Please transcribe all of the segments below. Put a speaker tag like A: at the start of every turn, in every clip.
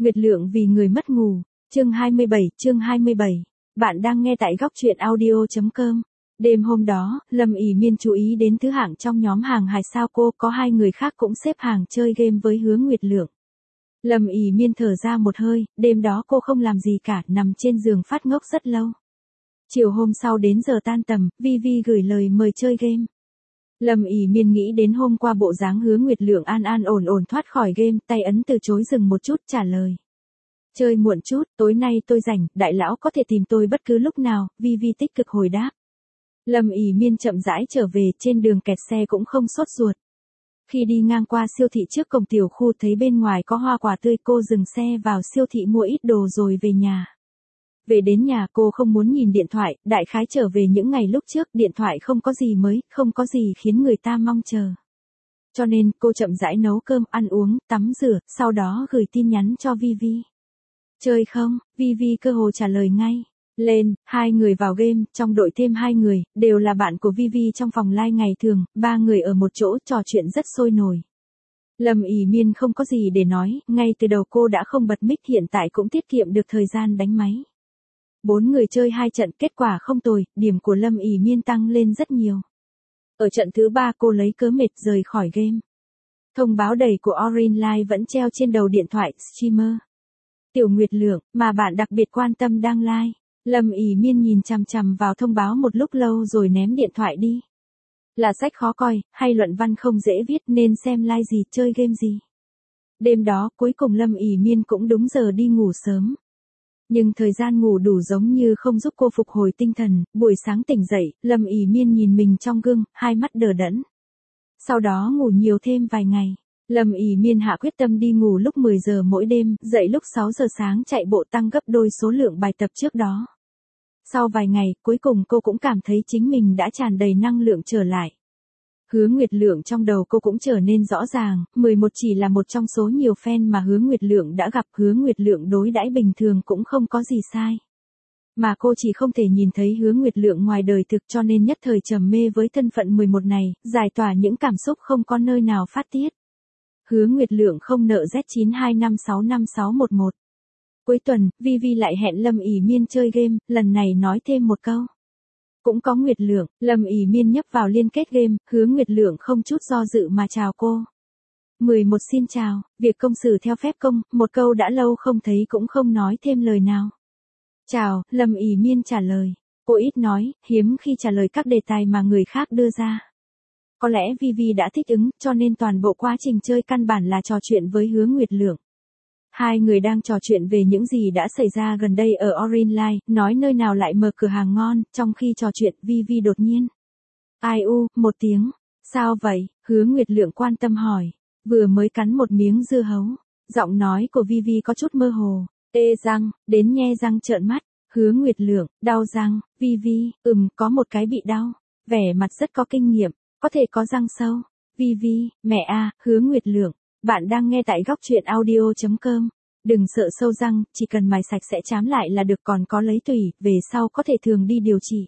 A: Nguyệt Lượng vì người mất ngủ. Chương 27. Bạn đang nghe tại góc truyện audio.com. Đêm hôm đó, Lâm ỉ Miên chú ý đến thứ hạng trong nhóm hàng hải sao cô có hai người khác cũng xếp hàng chơi game với Hứa Nguyệt Lượng. Lâm ỉ Miên thở ra một hơi, đêm đó cô không làm gì cả, nằm trên giường phát ngốc rất lâu. Chiều hôm sau đến giờ tan tầm, Vivi gửi lời mời chơi game. Lâm ỉ Miên nghĩ đến hôm qua bộ dáng Hứa Nguyệt Lượng an ổn thoát khỏi game, tay ấn từ chối dừng một chút trả lời. Chơi muộn chút, tối nay tôi rảnh, đại lão có thể tìm tôi bất cứ lúc nào, Vivi tích cực hồi đáp. Lâm ỉ Miên chậm rãi trở về, trên đường kẹt xe cũng không sốt ruột. Khi đi ngang qua siêu thị trước cổng tiểu khu thấy bên ngoài có hoa quả tươi, cô dừng xe vào siêu thị mua ít đồ rồi về nhà. Về đến nhà cô không muốn nhìn điện thoại, đại khái trở về những ngày lúc trước, điện thoại không có gì mới, không có gì khiến người ta mong chờ. Cho nên cô chậm rãi nấu cơm, ăn uống, tắm rửa, sau đó gửi tin nhắn cho Vivi. Chơi không? Vivi cơ hồ trả lời ngay. Lên, hai người vào game, trong đội thêm hai người, đều là bạn của Vivi trong phòng live ngày thường, ba người ở một chỗ trò chuyện rất sôi nổi. Lâm ỉ Miên không có gì để nói, ngay từ đầu cô đã không bật mic, hiện tại cũng tiết kiệm được thời gian đánh máy. 4 người chơi 2 trận, kết quả không tồi, điểm của Lâm ỉ Miên tăng lên rất nhiều. Ở trận thứ 3 cô lấy cớ mệt rời khỏi game. Thông báo đầy của Orange Live vẫn treo trên đầu điện thoại streamer. Tiểu Nguyệt Lượng, mà bạn đặc biệt quan tâm đang live. Lâm ỉ Miên nhìn chằm chằm vào thông báo một lúc lâu rồi ném điện thoại đi. Là sách khó coi, hay luận văn không dễ viết nên xem live gì, chơi game gì. Đêm đó, cuối cùng Lâm ỉ Miên cũng đúng giờ đi ngủ sớm. Nhưng thời gian ngủ đủ giống như không giúp cô phục hồi tinh thần, buổi sáng tỉnh dậy, Lâm ỉ Miên nhìn mình trong gương, hai mắt đờ đẫn. Sau đó ngủ nhiều thêm vài ngày. Lâm ỉ Miên hạ quyết tâm đi ngủ lúc 10 giờ mỗi đêm, dậy lúc 6 giờ sáng chạy bộ tăng gấp đôi số lượng bài tập trước đó. Sau vài ngày, cuối cùng cô cũng cảm thấy chính mình đã tràn đầy năng lượng trở lại. Hứa Nguyệt Lượng trong đầu cô cũng trở nên rõ ràng, 11 chỉ là một trong số nhiều fan mà Hứa Nguyệt Lượng đã gặp. Hứa Nguyệt Lượng đối đãi bình thường cũng không có gì sai. Mà cô chỉ không thể nhìn thấy Hứa Nguyệt Lượng ngoài đời thực, cho nên nhất thời trầm mê với thân phận 11 này, giải tỏa những cảm xúc không có nơi nào phát tiết. Hứa Nguyệt Lượng không nợ Z92565611. Cuối tuần, Vivi lại hẹn Lâm ỉ Miên chơi game, lần này nói thêm một câu. Cũng có Nguyệt Lượng. Lâm ỉ Miên nhấp vào liên kết game, Hứa Nguyệt Lượng không chút do dự mà chào cô. 11 xin chào, việc công xử theo phép công, một câu đã lâu không thấy cũng không nói thêm lời nào. Chào, Lâm ỉ Miên trả lời. Cô ít nói, hiếm khi trả lời các đề tài mà người khác đưa ra. Có lẽ Vivi đã thích ứng, cho nên toàn bộ quá trình chơi căn bản là trò chuyện với Hứa Nguyệt Lượng. Hai người đang trò chuyện về những gì đã xảy ra gần đây ở Orange Live, nói nơi nào lại mở cửa hàng ngon, trong khi trò chuyện, Vivi đột nhiên. Ai u, một tiếng. Sao vậy? Hứa Nguyệt Lượng quan tâm hỏi. Vừa mới cắn một miếng dưa hấu. Giọng nói của Vivi có chút mơ hồ. Ê răng, đến nhe răng trợn mắt. Hứa Nguyệt Lượng, đau răng. Vivi, có một cái bị đau. Vẻ mặt rất có kinh nghiệm. Có thể có răng sâu. Vivi, mẹ à, Hứa Nguyệt Lượng. Bạn đang nghe tại góc truyện audio.com. Đừng sợ sâu răng, chỉ cần mài sạch sẽ chám lại là được, còn có lấy tủy, về sau có thể thường đi điều trị.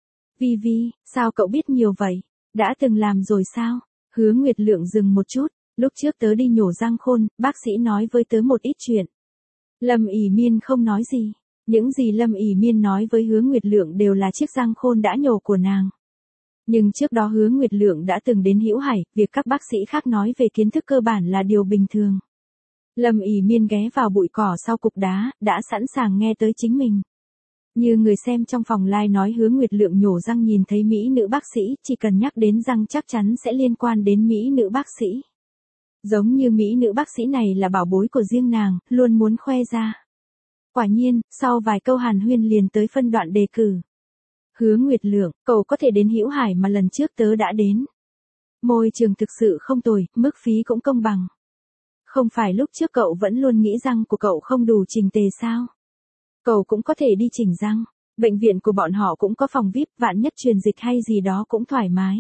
A: Vivi, sao cậu biết nhiều vậy? Đã từng làm rồi sao? Hứa Nguyệt Lượng dừng một chút. Lúc trước tớ đi nhổ răng khôn, bác sĩ nói với tớ một ít chuyện. Lâm ỉ Miên không nói gì. Những gì Lâm ỉ Miên nói với Hứa Nguyệt Lượng đều là chiếc răng khôn đã nhổ của nàng. Nhưng trước đó Hứa Nguyệt Lượng đã từng đến Hữu Hải, việc các bác sĩ khác nói về kiến thức cơ bản là điều bình thường. Lâm ỉ Miên ghé vào bụi cỏ sau cục đá, đã sẵn sàng nghe tới chính mình. Như người xem trong phòng live nói Hứa Nguyệt Lượng nhổ răng nhìn thấy mỹ nữ bác sĩ, chỉ cần nhắc đến răng chắc chắn sẽ liên quan đến mỹ nữ bác sĩ. Giống như mỹ nữ bác sĩ này là bảo bối của riêng nàng, luôn muốn khoe ra. Quả nhiên, sau vài câu hàn huyên liền tới phân đoạn đề cử. Hứa Nguyệt Lượng, cậu có thể đến Hữu Hải mà lần trước tớ đã đến. Môi trường thực sự không tồi, mức phí cũng công bằng. Không phải lúc trước cậu vẫn luôn nghĩ răng của cậu không đủ chỉnh tề sao? Cậu cũng có thể đi chỉnh răng. Bệnh viện của bọn họ cũng có phòng VIP, vạn nhất truyền dịch hay gì đó cũng thoải mái.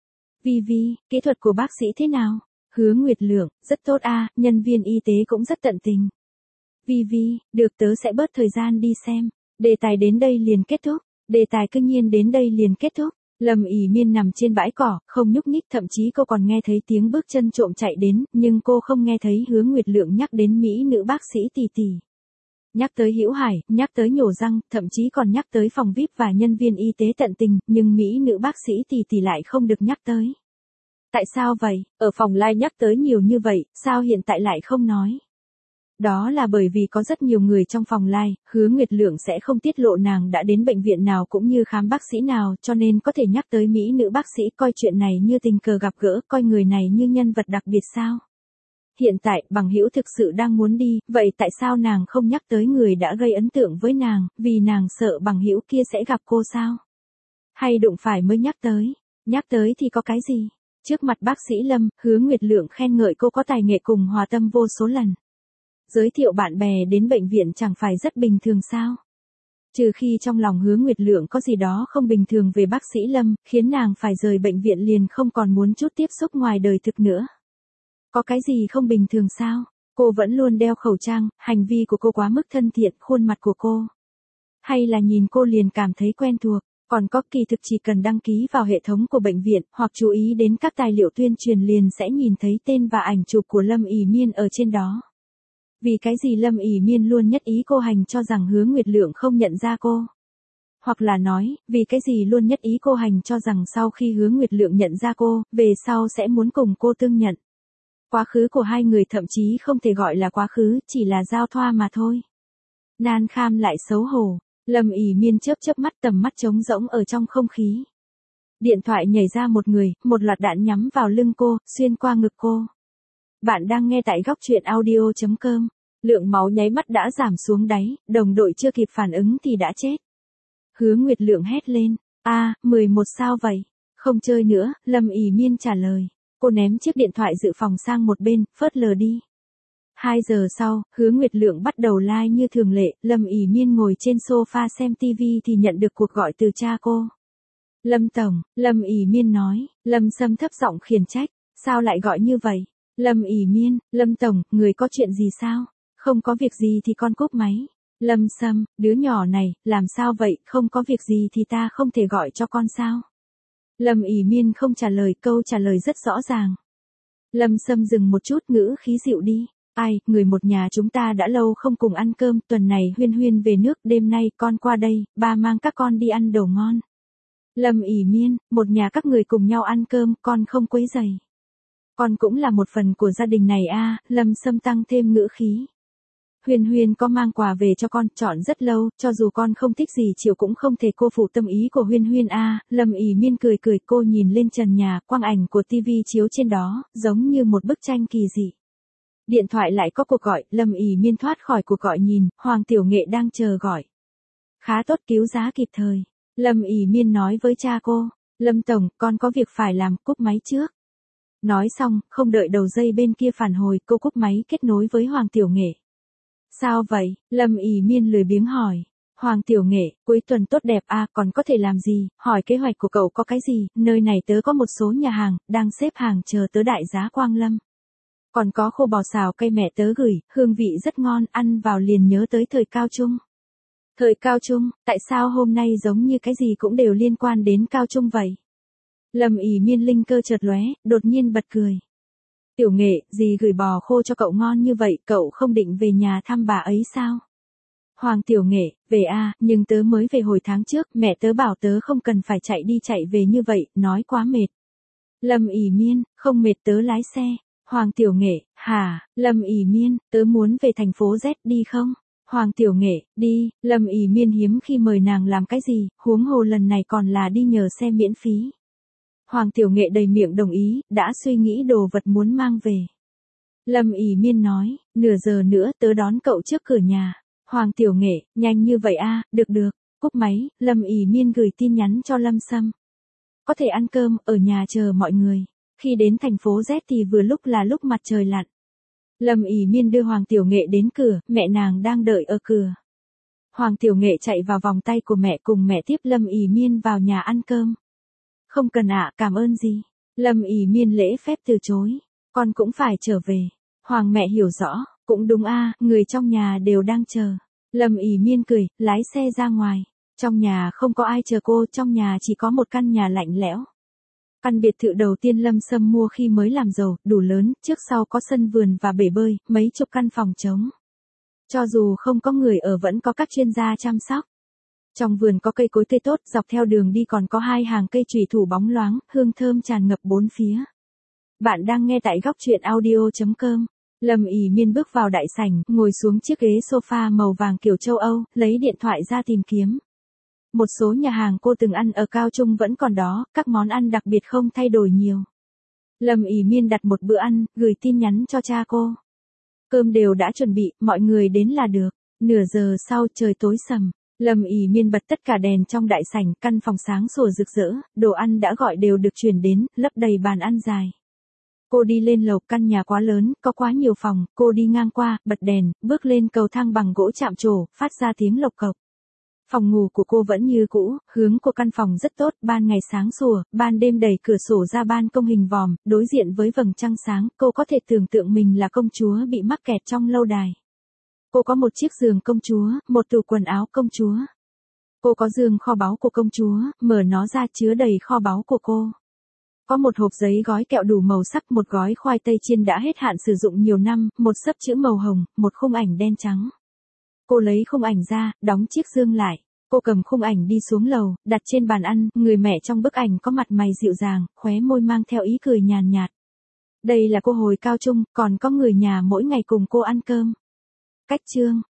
A: Vivi, kỹ thuật của bác sĩ thế nào? Hứa Nguyệt Lượng, rất tốt à, nhân viên y tế cũng rất tận tình. Vivi, được, tớ sẽ bớt thời gian đi xem. Đề tài đến đây liền kết thúc. Đề tài cứ nhiên đến đây liền kết thúc. Lâm ỉ miên nằm trên bãi cỏ, không nhúc nhích, thậm chí cô còn nghe thấy tiếng bước chân trộm chạy đến, nhưng cô không nghe thấy Hứa Nguyệt Lượng nhắc đến mỹ nữ bác sĩ tỷ tỷ. Nhắc tới Hữu Hải, nhắc tới nhổ răng, thậm chí còn nhắc tới phòng VIP và nhân viên y tế tận tình, nhưng mỹ nữ bác sĩ tỷ tỷ lại không được nhắc tới. Tại sao vậy? Ở phòng live nhắc tới nhiều như vậy, sao hiện tại lại không nói? Đó là bởi vì có rất nhiều người trong phòng live, Hứa Nguyệt Lượng sẽ không tiết lộ nàng đã đến bệnh viện nào cũng như khám bác sĩ nào, cho nên có thể nhắc tới mỹ nữ bác sĩ, coi chuyện này như tình cờ gặp gỡ, coi người này như nhân vật đặc biệt sao? Hiện tại, Bằng Hữu thực sự đang muốn đi, vậy tại sao nàng không nhắc tới người đã gây ấn tượng với nàng, vì nàng sợ Bằng Hữu kia sẽ gặp cô sao? Hay đụng phải mới nhắc tới? Nhắc tới thì có cái gì? Trước mặt bác sĩ Lâm, Hứa Nguyệt Lượng khen ngợi cô có tài nghệ cùng hòa tâm vô số lần. Giới thiệu bạn bè đến bệnh viện chẳng phải rất bình thường sao? Trừ khi trong lòng Hứa Nguyệt Lượng có gì đó không bình thường về bác sĩ Lâm, khiến nàng phải rời bệnh viện liền không còn muốn chút tiếp xúc ngoài đời thực nữa. Có cái gì không bình thường sao? Cô vẫn luôn đeo khẩu trang, hành vi của cô quá mức thân thiện, khuôn mặt của cô. Hay là nhìn cô liền cảm thấy quen thuộc, còn có kỳ thực chỉ cần đăng ký vào hệ thống của bệnh viện, hoặc chú ý đến các tài liệu tuyên truyền liền sẽ nhìn thấy tên và ảnh chụp của Lâm ỉ miên ở trên đó. Vì cái gì Lâm ỉ miên luôn nhất ý cô hành cho rằng Hứa Nguyệt Lượng không nhận ra cô? Hoặc là nói, vì cái gì luôn nhất ý cô hành cho rằng sau khi Hứa Nguyệt Lượng nhận ra cô, về sau sẽ muốn cùng cô tương nhận. Quá khứ của hai người thậm chí không thể gọi là quá khứ, chỉ là giao thoa mà thôi. Nan kham lại xấu hổ, Lâm ỉ miên chớp chớp mắt, tầm mắt trống rỗng ở trong không khí. Điện thoại nhảy ra một người, một loạt đạn nhắm vào lưng cô, xuyên qua ngực cô. Bạn đang nghe tại góc truyện audio.com. Lượng máu nháy mắt đã giảm xuống đáy, đồng đội chưa kịp phản ứng thì đã chết. Hứa Nguyệt Lượng hét lên, 11 sao vậy? Không chơi nữa, Lâm ỉ miên trả lời. Cô ném chiếc điện thoại dự phòng sang một bên, phớt lờ đi. 2 giờ sau, Hứa Nguyệt Lượng bắt đầu live như thường lệ, Lâm ỉ miên ngồi trên sofa xem TV thì nhận được cuộc gọi từ cha cô. Lâm Tổng, Lâm ỉ miên nói, Lâm Sâm thấp giọng khiển trách, sao lại gọi như vậy? Lâm ỉ miên, Lâm Tổng, người có chuyện gì sao? Không có việc gì thì con cúp máy. Lâm Sâm, đứa nhỏ này, làm sao vậy, không có việc gì thì ta không thể gọi cho con sao? Lâm ỉ miên không trả lời, câu trả lời rất rõ ràng. Lâm Sâm dừng một chút, ngữ khí dịu đi. Ai, người một nhà chúng ta đã lâu không cùng ăn cơm, tuần này Huyên Huyên về nước, đêm nay con qua đây, ba mang các con đi ăn đồ ngon. Lâm ỉ miên, một nhà các người cùng nhau ăn cơm, con không quấy rầy. Con cũng là một phần của gia đình này Lâm Sâm tăng thêm ngữ khí. Huyên Huyên có mang quà về cho con, chọn rất lâu, cho dù con không thích gì chiều cũng không thể cô phụ tâm ý của Huyên Huyên Lâm ỉ miên cười cười, cô nhìn lên trần nhà, quang ảnh của tivi chiếu trên đó, giống như một bức tranh kỳ dị. Điện thoại lại có cuộc gọi, Lâm ỉ miên thoát khỏi cuộc gọi nhìn, Hoàng Tiểu Nghệ đang chờ gọi. Khá tốt, cứu giá kịp thời. Lâm ỉ miên nói với cha cô, Lâm Tổng, con có việc phải làm, cúp máy trước. Nói xong, không đợi đầu dây bên kia phản hồi, cô cúp máy kết nối với Hoàng Tiểu Nghệ. Sao vậy? Lâm ỉ miên lười biếng hỏi. Hoàng Tiểu Nghệ, cuối tuần tốt đẹp còn có thể làm gì, hỏi kế hoạch của cậu có cái gì, nơi này tớ có một số nhà hàng, đang xếp hàng chờ tớ đại giá Quang Lâm. Còn có khô bò xào cây mẹ tớ gửi, hương vị rất ngon, ăn vào liền nhớ tới thời cao trung. Thời cao trung, tại sao hôm nay giống như cái gì cũng đều liên quan đến cao trung vậy? Lâm ỉ miên linh cơ chợt lóe, đột nhiên bật cười. Tiểu Nghệ, dì gửi bò khô cho cậu ngon như vậy, cậu không định về nhà thăm bà ấy sao? Hoàng Tiểu Nghệ, về nhưng tớ mới về hồi tháng trước, mẹ tớ bảo tớ không cần phải chạy đi chạy về như vậy, nói quá mệt. Lâm ỉ miên, không mệt tớ lái xe. Hoàng Tiểu Nghệ, hả? Lâm ỉ miên, tớ muốn về thành phố Z, đi không? Hoàng Tiểu Nghệ, đi. Lâm ỉ miên hiếm khi mời nàng làm cái gì, huống hồ lần này còn là đi nhờ xe miễn phí. Hoàng Tiểu Nghệ đầy miệng đồng ý, đã suy nghĩ đồ vật muốn mang về. Lâm ỉ miên nói, nửa giờ nữa tớ đón cậu trước cửa nhà. Hoàng Tiểu Nghệ, nhanh như vậy được được. Cúp máy, Lâm ỉ miên gửi tin nhắn cho Lâm Sâm. Có thể ăn cơm, ở nhà chờ mọi người. Khi đến thành phố Z thì vừa lúc là lúc mặt trời lặn. Lâm ỉ miên đưa Hoàng Tiểu Nghệ đến cửa, mẹ nàng đang đợi ở cửa. Hoàng Tiểu Nghệ chạy vào vòng tay của mẹ, cùng mẹ tiếp Lâm ỉ miên vào nhà ăn cơm. Không cần cảm ơn gì. Lâm ỉ miên lễ phép từ chối. Con cũng phải trở về. Hoàng mẹ hiểu rõ, cũng đúng người trong nhà đều đang chờ. Lâm ỉ miên cười, lái xe ra ngoài. Trong nhà không có ai chờ cô, trong nhà chỉ có một căn nhà lạnh lẽo. Căn biệt thự đầu tiên Lâm Sâm mua khi mới làm giàu, đủ lớn, trước sau có sân vườn và bể bơi, mấy chục căn phòng trống. Cho dù không có người ở vẫn có các chuyên gia chăm sóc. Trong vườn có cây cối tươi tốt, dọc theo đường đi còn có hai hàng cây chủy thủ bóng loáng, hương thơm tràn ngập bốn phía. Bạn đang nghe tại góc truyện audio.com. Lâm ỉ miên bước vào đại sảnh, ngồi xuống chiếc ghế sofa màu vàng kiểu châu Âu, lấy điện thoại ra tìm kiếm. Một số nhà hàng cô từng ăn ở Cao Trung vẫn còn đó, các món ăn đặc biệt không thay đổi nhiều. Lâm ỉ miên đặt một bữa ăn, gửi tin nhắn cho cha cô. Cơm đều đã chuẩn bị, mọi người đến là được. Nửa giờ sau trời tối sầm. Lâm ỉ miên bật tất cả đèn trong đại sảnh, căn phòng sáng sủa rực rỡ, đồ ăn đã gọi đều được chuyển đến, lấp đầy bàn ăn dài. Cô đi lên lầu, căn nhà quá lớn, có quá nhiều phòng, cô đi ngang qua, bật đèn, bước lên cầu thang bằng gỗ chạm trổ, phát ra tiếng lộc cộc. Phòng ngủ của cô vẫn như cũ, hướng của căn phòng rất tốt, ban ngày sáng sủa, ban đêm đẩy cửa sổ ra ban công hình vòm, đối diện với vầng trăng sáng, cô có thể tưởng tượng mình là công chúa bị mắc kẹt trong lâu đài. Cô có một chiếc giường công chúa, một tủ quần áo công chúa. Cô có giường kho báu của công chúa, mở nó ra chứa đầy kho báu của cô. Có một hộp giấy gói kẹo đủ màu sắc, một gói khoai tây chiên đã hết hạn sử dụng nhiều năm, một xấp chữ màu hồng, một khung ảnh đen trắng. Cô lấy khung ảnh ra, đóng chiếc giường lại. Cô cầm khung ảnh đi xuống lầu, đặt trên bàn ăn, người mẹ trong bức ảnh có mặt mày dịu dàng, khóe môi mang theo ý cười nhàn nhạt. Đây là cô hồi cao trung, còn có người nhà mỗi ngày cùng cô ăn cơm. Cách chương